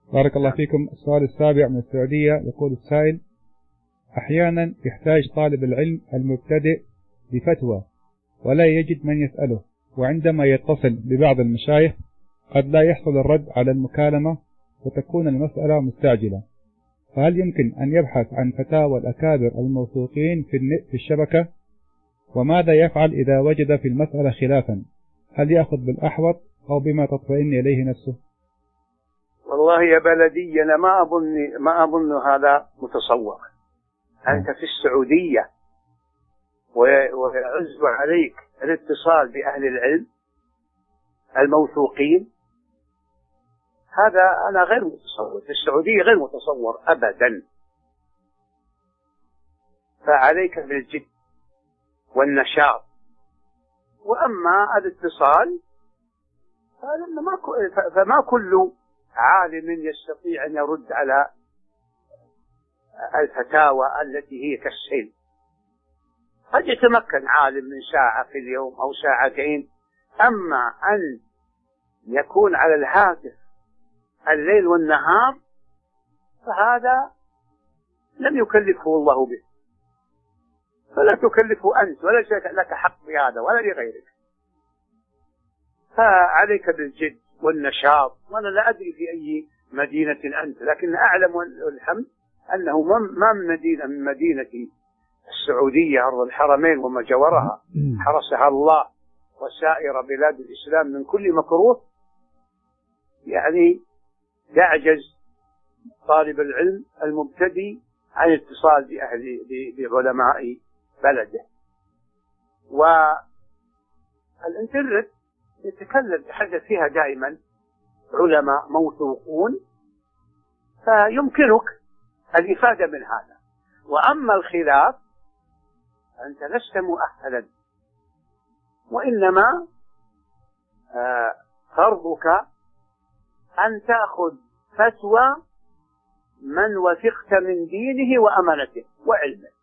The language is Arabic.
بارك الله فيكم. السؤال السابع من السعودية، يقول السائل: أحيانا يحتاج طالب العلم المبتدئ بفتوى ولا يجد من يسأله، وعندما يتصل ببعض المشايخ قد لا يحصل الرد على المكالمة وتكون المسألة مستعجلة، فهل يمكن أن يبحث عن فتاوى الأكابر الموثوقين في الشبكة؟ وماذا يفعل إذا وجد في المسألة خلافا؟ هل يأخذ بالأحوط أو بما تطمئن إليه نفسه؟ والله يا بلدي أنا ما أظن هذا متصور. أنت في السعودية ويعز عليك الاتصال بأهل العلم الموثوقين، هذا أنا غير متصور في السعودية، غير متصور أبدا. فعليك بالجد والنشاط. وأما الاتصال فما كل عالم يستطيع أن يرد على الفتاوى التي هي كالسيل. قد يتمكن عالم من ساعة في اليوم أو ساعتين، أما أن يكون على الهاتف الليل والنهار فهذا لم يكلفه الله به، فلا تكلفه أنت، ولا لك حق بهذا ولا لغيرك. فعليك بالجد والنشاط. وأنا لا أدري في أي مدينة أنت، لكن أعلم والحمد أنه ما من مدينة من مدينة السعودية أرض الحرمين وما جورها حرسها الله وسائر بلاد الإسلام من كل مكروه، يعني يعجز طالب العلم المبتدئ عن الاتصال بعلماء بلده. والإنترنت يتحدث فيها دائما علماء موثوقون، فيمكنك الإفادة من هذا. وأما الخلاف أنت لست مؤهلا، وإنما فرضك أن تأخذ فتوى من وثقت من دينه وأمانته وعلمه.